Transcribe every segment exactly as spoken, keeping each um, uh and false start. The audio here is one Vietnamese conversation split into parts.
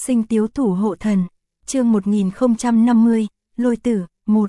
Sinh tiếu thủ hộ thần, chương một nghìn không trăm năm mươi, Lôi tử, một.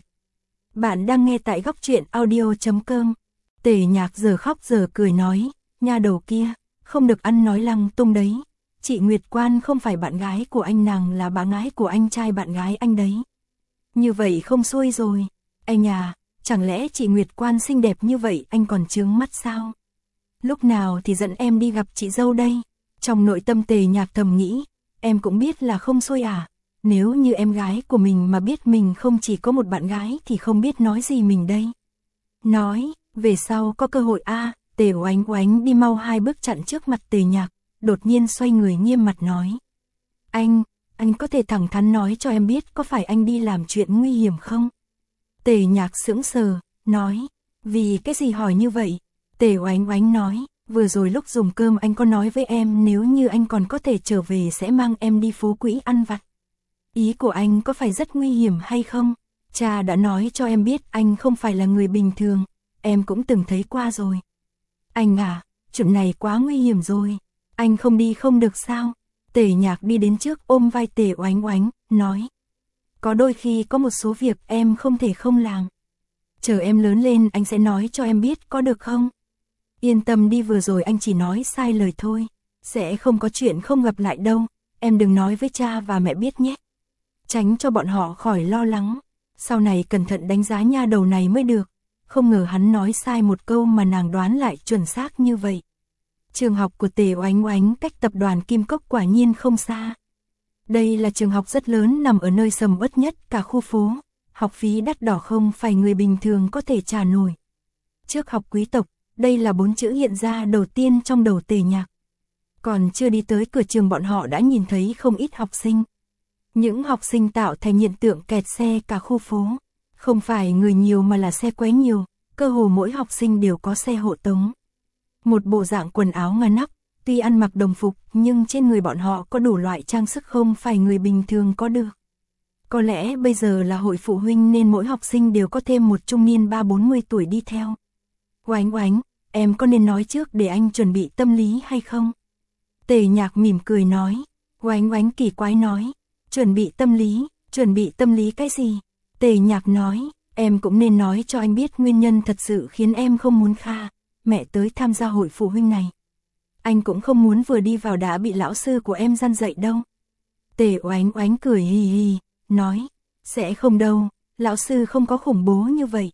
Bạn đang nghe tại góc truyện audio chấm com. Tề Nhạc giờ khóc giờ cười nói, nha đầu kia, không được ăn nói lăng tung đấy. Chị Nguyệt Quan không phải bạn gái của anh, nàng là bạn gái của anh trai bạn gái anh đấy. Như vậy không xuôi rồi. Anh nhà, chẳng lẽ chị Nguyệt Quan xinh đẹp như vậy anh còn chướng mắt sao? Lúc nào thì dẫn em đi gặp chị dâu đây? Trong nội tâm Tề Nhạc thầm nghĩ, em cũng biết là không xuôi à. Nếu như em gái của mình mà biết mình không chỉ có một bạn gái thì không biết nói gì mình đây. Nói, về sau có cơ hội a. À, Tề Oánh Oánh đi mau hai bước chặn trước mặt Tề Nhạc, đột nhiên xoay người nghiêm mặt nói. Anh, anh có thể thẳng thắn nói cho em biết có phải anh đi làm chuyện nguy hiểm không? Tề Nhạc sững sờ, nói, vì cái gì hỏi như vậy? Tề Oánh Oánh nói, vừa rồi lúc dùng cơm anh có nói với em nếu như anh còn có thể trở về sẽ mang em đi phố Quỹ ăn vặt. Ý của anh có phải rất nguy hiểm hay không? Cha đã nói cho em biết anh không phải là người bình thường, em cũng từng thấy qua rồi. Anh à, chuyện này quá nguy hiểm rồi, anh không đi không được sao? Tề Nhạc đi đến trước ôm vai Tề Oánh Oánh, nói. Có đôi khi có một số việc em không thể không làm. Chờ em lớn lên anh sẽ nói cho em biết có được không? Yên tâm đi, vừa rồi anh chỉ nói sai lời thôi, sẽ không có chuyện không gặp lại đâu, em đừng nói với cha và mẹ biết nhé. Tránh cho bọn họ khỏi lo lắng, sau này cẩn thận đánh giá nha đầu này mới được. Không ngờ hắn nói sai một câu mà nàng đoán lại chuẩn xác như vậy. Trường học của Tề Oánh Oánh cách tập đoàn Kim Cốc quả nhiên không xa. Đây là trường học rất lớn nằm ở nơi sầm uất nhất cả khu phố, học phí đắt đỏ không phải người bình thường có thể trả nổi. Trước học quý tộc, đây là bốn chữ hiện ra đầu tiên trong đầu Tề Nhạc. Còn chưa đi tới cửa trường bọn họ đã nhìn thấy không ít học sinh. Những học sinh tạo thành hiện tượng kẹt xe cả khu phố. Không phải người nhiều mà là xe quấy nhiều, cơ hồ mỗi học sinh đều có xe hộ tống. Một bộ dạng quần áo ngăn nắp, tuy ăn mặc đồng phục nhưng trên người bọn họ có đủ loại trang sức không phải người bình thường có được. Có lẽ bây giờ là hội phụ huynh nên mỗi học sinh đều có thêm một trung niên ba bốn mươi tuổi đi theo. Oánh Oánh, em có nên nói trước để anh chuẩn bị tâm lý hay không? Tề Nhạc mỉm cười nói. Oánh Oánh kỳ quái nói. Chuẩn bị tâm lý, chuẩn bị tâm lý cái gì? Tề Nhạc nói, em cũng nên nói cho anh biết nguyên nhân thật sự khiến em không muốn Kha, mẹ tới tham gia hội phụ huynh này. Anh cũng không muốn vừa đi vào đã bị lão sư của em gian dạy đâu. Tề Oánh Oánh cười hì hì, nói, sẽ không đâu, lão sư không có khủng bố như vậy.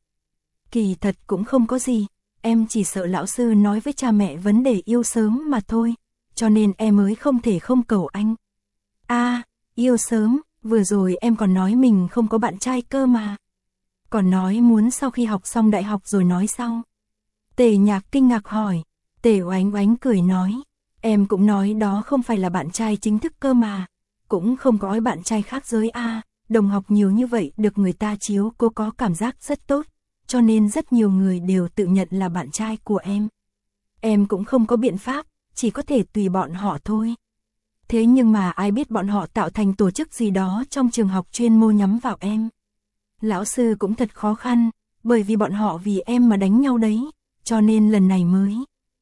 Kỳ thật cũng không có gì, em chỉ sợ lão sư nói với cha mẹ vấn đề yêu sớm mà thôi, cho nên em mới không thể không cầu anh. A, à, yêu sớm, vừa rồi em còn nói mình không có bạn trai cơ mà. Còn nói muốn sau khi học xong đại học rồi nói sau. Tề Nhạc kinh ngạc hỏi. Tề Oánh Oánh cười nói, em cũng nói đó không phải là bạn trai chính thức cơ mà. Cũng không có bạn trai khác giới A, à, đồng học nhiều như vậy được người ta chiếu cô có cảm giác rất tốt, cho nên rất nhiều người đều tự nhận là bạn trai của em. Em cũng không có biện pháp, chỉ có thể tùy bọn họ thôi. Thế nhưng mà ai biết bọn họ tạo thành tổ chức gì đó trong trường học chuyên môn nhắm vào em. Lão sư cũng thật khó khăn, bởi vì bọn họ vì em mà đánh nhau đấy, cho nên lần này mới.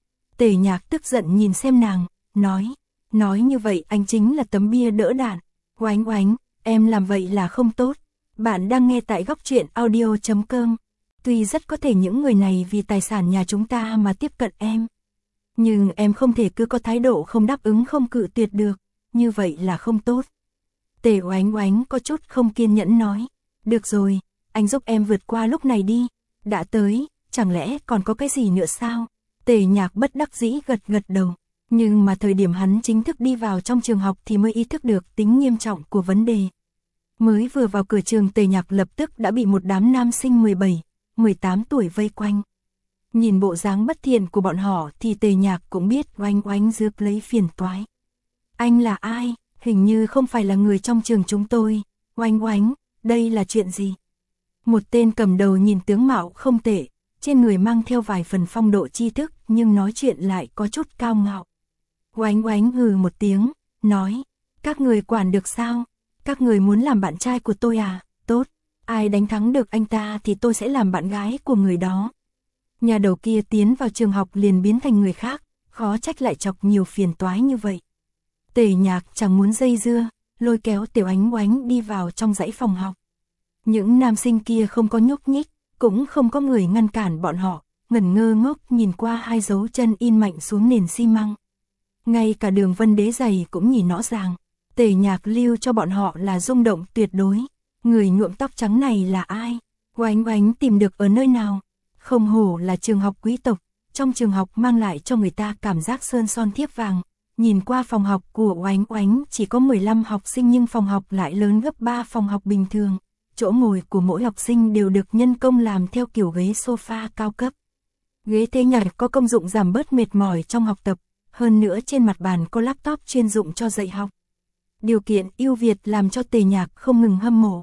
Tề Nhạc tức giận nhìn xem nàng, nói, nói như vậy anh chính là tấm bia đỡ đạn. Oánh Oánh, em làm vậy là không tốt. Bạn đang nghe tại góc truyện audio chấm com. Tuy rất có thể những người này vì tài sản nhà chúng ta mà tiếp cận em. Nhưng em không thể cứ có thái độ không đáp ứng không cự tuyệt được, như vậy là không tốt. Tề Oánh Oánh có chút không kiên nhẫn nói, được rồi, anh giúp em vượt qua lúc này đi, đã tới, chẳng lẽ còn có cái gì nữa sao? Tề Nhạc bất đắc dĩ gật gật đầu, nhưng mà thời điểm hắn chính thức đi vào trong trường học thì mới ý thức được tính nghiêm trọng của vấn đề. Mới vừa vào cửa trường Tề Nhạc lập tức đã bị một đám nam sinh mười bảy, mười tám tuổi vây quanh. Nhìn bộ dáng bất thiện của bọn họ thì Tề Nhạc cũng biết Oánh Oánh rước lấy phiền toái. Anh là ai? Hình như không phải là người trong trường chúng tôi. Oánh Oánh, đây là chuyện gì? Một tên cầm đầu nhìn tướng mạo không tệ, trên người mang theo vài phần phong độ tri thức nhưng nói chuyện lại có chút cao ngạo. Oánh Oánh hừ một tiếng, nói, các người quản được sao? Các người muốn làm bạn trai của tôi à? Tốt, ai đánh thắng được anh ta thì tôi sẽ làm bạn gái của người đó. Nhà đầu kia tiến vào trường học liền biến thành người khác, khó trách lại chọc nhiều phiền toái như vậy. Tề Nhạc chẳng muốn dây dưa, lôi kéo Tiểu Ánh Oánh đi vào trong dãy phòng học. Những nam sinh kia không có nhúc nhích, cũng không có người ngăn cản bọn họ, ngẩn ngơ ngốc nhìn qua hai dấu chân in mạnh xuống nền xi măng. Ngay cả đường vân đế giày cũng nhìn rõ ràng. Tề Nhạc lưu cho bọn họ là rung động tuyệt đối. Người nhuộm tóc trắng này là ai? Oánh Oánh tìm được ở nơi nào? Không hổ là trường học quý tộc, trong trường học mang lại cho người ta cảm giác sơn son thiếp vàng. Nhìn qua phòng học của Oánh Oánh chỉ có mười lăm học sinh nhưng phòng học lại lớn gấp ba phòng học bình thường. Chỗ ngồi của mỗi học sinh đều được nhân công làm theo kiểu ghế sofa cao cấp. Ghế thế nhặt có công dụng giảm bớt mệt mỏi trong học tập, hơn nữa trên mặt bàn có laptop chuyên dụng cho dạy học. Điều kiện ưu việt làm cho Tề Nhạc không ngừng hâm mộ.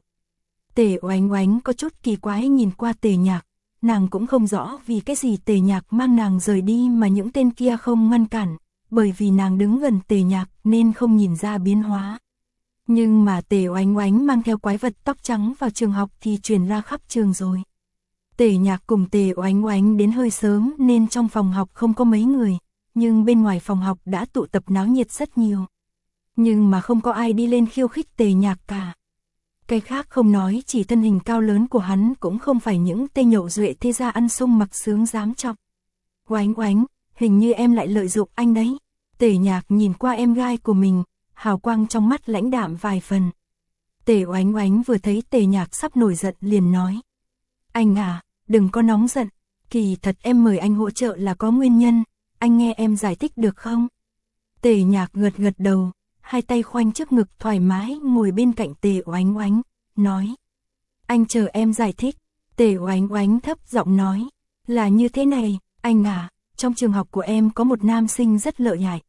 Tề Oánh Oánh có chút kỳ quái nhìn qua Tề Nhạc, nàng cũng không rõ vì cái gì Tề Nhạc mang nàng rời đi mà những tên kia không ngăn cản, bởi vì nàng đứng gần Tề Nhạc nên không nhìn ra biến hóa. Nhưng mà Tề Oánh Oánh mang theo quái vật tóc trắng vào trường học thì truyền ra khắp trường rồi. Tề Nhạc cùng Tề Oánh Oánh đến hơi sớm nên trong phòng học không có mấy người, nhưng bên ngoài phòng học đã tụ tập náo nhiệt rất nhiều. Nhưng mà không có ai đi lên khiêu khích Tề Nhạc cả. Cái khác không nói, chỉ thân hình cao lớn của hắn cũng không phải những tên nhậu duệ thế gia ăn sung mặc sướng dám chọc. Oánh Oánh, hình như em lại lợi dụng anh đấy. Tề Nhạc nhìn qua em gái của mình, hào quang trong mắt lãnh đạm vài phần. Tề Oánh Oánh vừa thấy Tề Nhạc sắp nổi giận liền nói. Anh à, đừng có nóng giận, kỳ thật em mời anh hỗ trợ là có nguyên nhân, anh nghe em giải thích được không? Tề Nhạc gật gật đầu, hai tay khoanh trước ngực thoải mái ngồi bên cạnh Tề Oánh Oánh, nói. Anh chờ em giải thích. Tề Oánh Oánh thấp giọng nói. Là như thế này, anh à, trong trường học của em có một nam sinh rất lợi hại.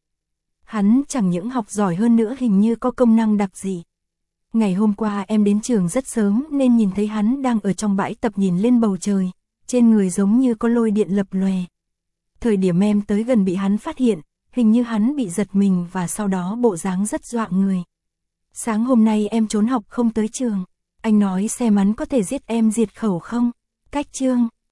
Hắn chẳng những học giỏi hơn nữa hình như có công năng đặc gì. Ngày hôm qua em đến trường rất sớm nên nhìn thấy hắn đang ở trong bãi tập nhìn lên bầu trời, trên người giống như có lôi điện lập lòe. Thời điểm em tới gần bị hắn phát hiện, hình như hắn bị giật mình và sau đó bộ dáng rất dọa người. Sáng hôm nay em trốn học không tới trường, anh nói xem hắn có thể giết em diệt khẩu không? Cách chương